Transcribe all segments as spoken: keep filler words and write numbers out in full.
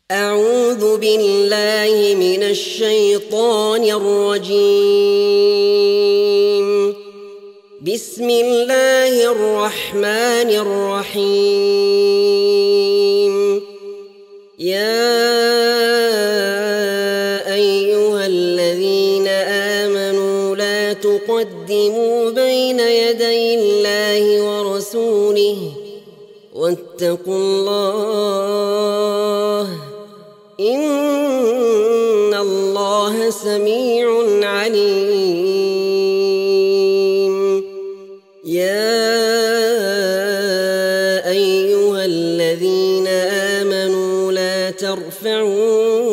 أعوذ بالله من الشيطان الرجيم. بسم الله الرحمن الرحيم. يا أيها الذين آمنوا لا تقدموا بين يدي الله ورسوله واتقوا الله إن الله سميع عليم. يا أيها الذين آمنوا لا ترفعوا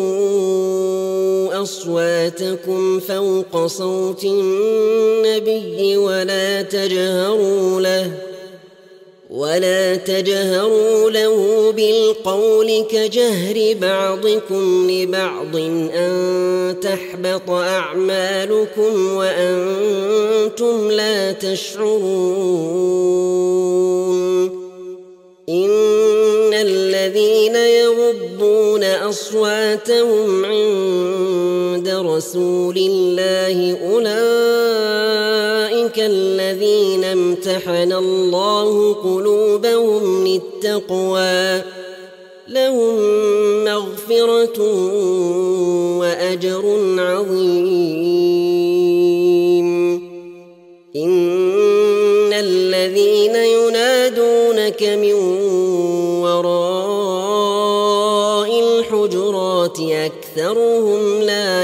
أصواتكم فوق صوت النبي ولا تجهروا له ولا تجهروا له بالقول كجهر بعضكم لبعض أن تحبط أعمالكم وأنتم لا تشعرون. إن الذين يغضون أصواتهم عند رسول الله أولئك الذين امتحن الله قلوبهم للتقوى لهم مغفرة وأجر عظيم. إن الذين ينادونك من وراء الحجرات أكثرهم لا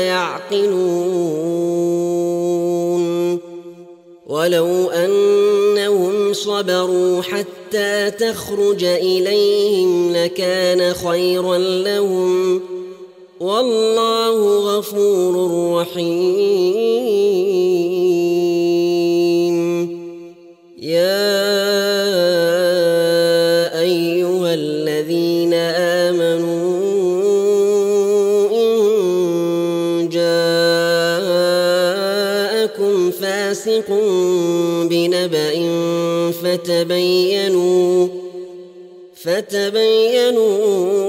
يعقلون. ولو أنهم صبروا حتى تخرج إليهم لكان خيرا لهم والله غفور رحيم. يا أيها الذين آمنوا إن جاءكم فاسق بنبأ فتبينوا فتبينوا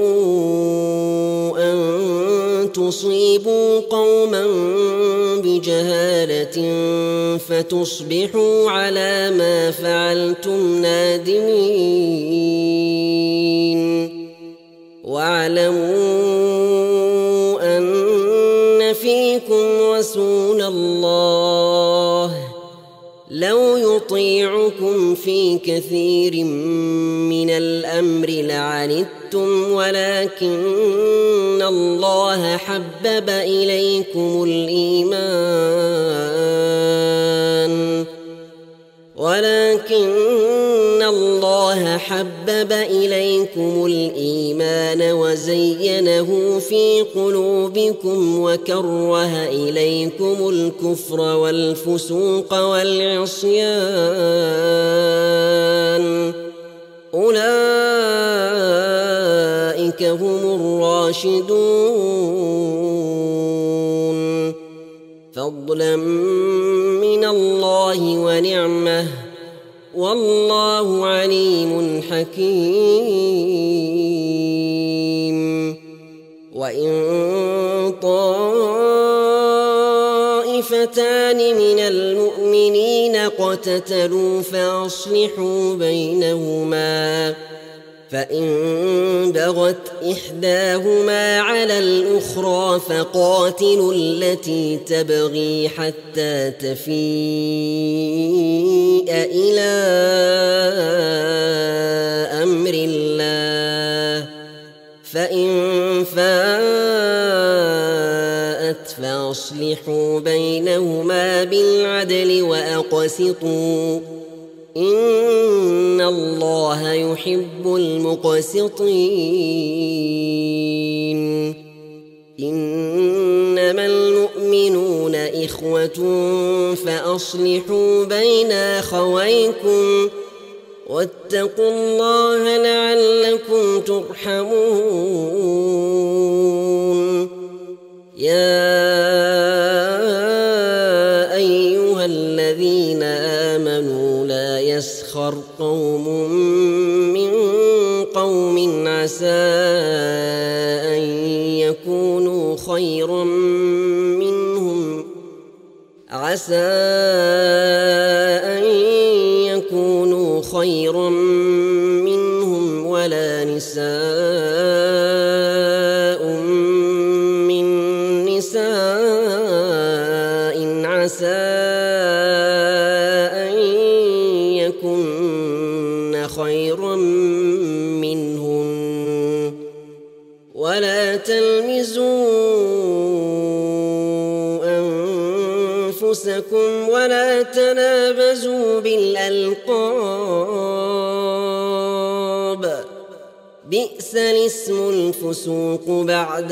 أن تصيبوا قوما بجهالة فتصبحوا على ما فعلتم نادمين. واعلموا أن فيكم رسول الله لو يطيعكم في كثير من الأمر لعنتم ولكن الله حبب إليكم الإيمان ولكن الله حبب إليكم الإيمان وزينه في قلوبكم وكره إليكم الكفر والفسوق والعصيان أولئك هم الراشدون فضلا من الله ونعمه والله عليم حكيم. وإن طائفتان من المؤمنين اقتتلوا فأصلحوا بينهما فإن بغت إحداهما على الأخرى فقاتلوا التي تبغي حتى تفيء إلى أمر الله فإن فاءت فأصلحوا بينهما بالعدل وأقسطوا إن الله يحب المقسطين. إنما المؤمنون إخوة فأصلحوا بين أخويكم واتقوا الله لعلكم ترحمون. يا أيها الذين آمنوا لا يسخر قوم من قوم عسى عسى أن يكونوا خيرا منهم ولا نساء من نساء عسى أن يكن خيرا منهن ولا تلمزوا أنفسكم ولا تنابزوا بالألقاب بئس الاسم الفسوق بعد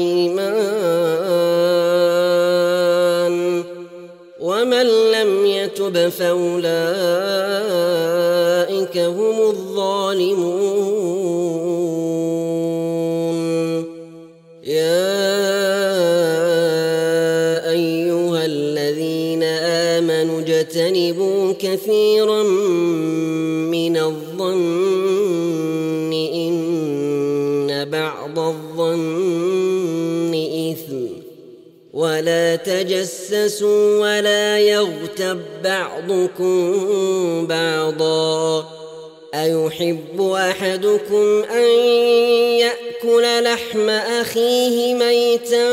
الإيمان ومن لم يتب فأولئك هم الظالمون يا أيها الذين آمنوا اجتنبوا كثيرا من الظن إن بعض الظن إثم ولا تجسسوا ولا يغتب بعضكم بعضا أيحب أحدكم أن يأكل لحم أخيه ميتا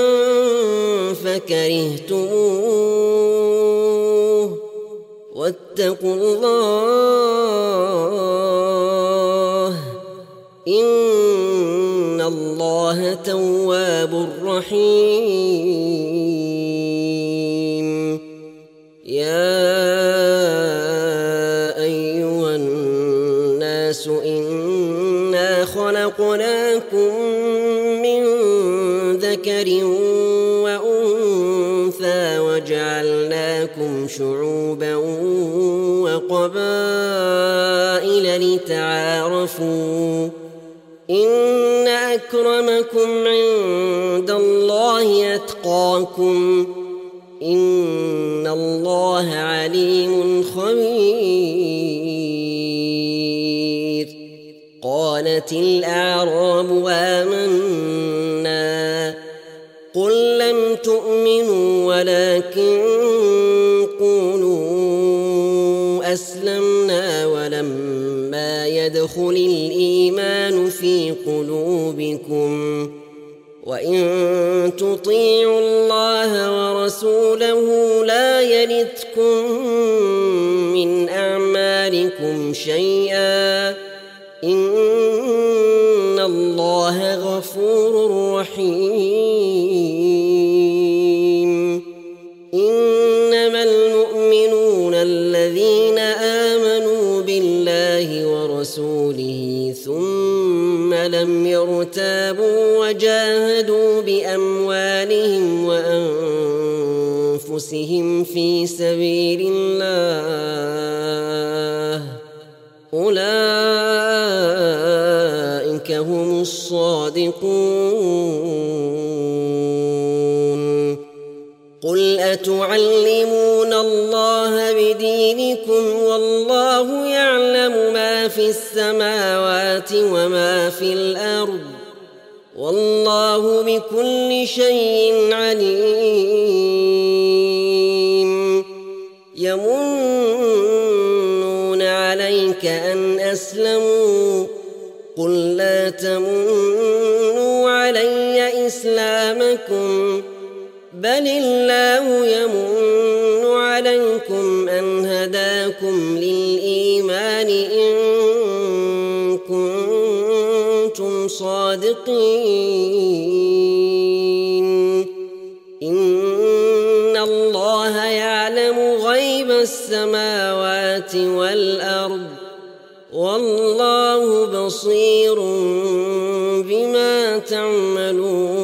فكرهتموه واتقوا الله إن الله تواب رحيم يا أيها الناس إنا خلقناكم من ذكر وأنثى وجعلناكم شعوبا وقبائل لتعارفوا إن أكرمكم عند الله أتقاكم إن الله عليم خبير قالت الأعراب آمنا قل لم تؤمنوا ولكن قولوا أسلمنا ولما يدخل الإيمان في قلوبكم وإن تطيعوا الله ورسوله لا يلتكم من أعمالكم شيئا إن الله غفور رحيم إنما المؤمنون الذين آمنوا بالله ورسوله ثم لم يرتابوا وجاهدوا بأموالهم وأنفسهم في سبيل الله أولئك هم الصادقون قل أتعلمون الله بدينكم والله يعلم ما في السماوات وما في الأرض والله بكل شيء عليم يمنون عليك أن أسلموا قل لا تمنوا علي إسلامكم بل الله يمن عليكم أن هداكم للإيمان إن كنتم صادقين إن الله يعلم غيب السماوات والأرض والله بصير بما تعملون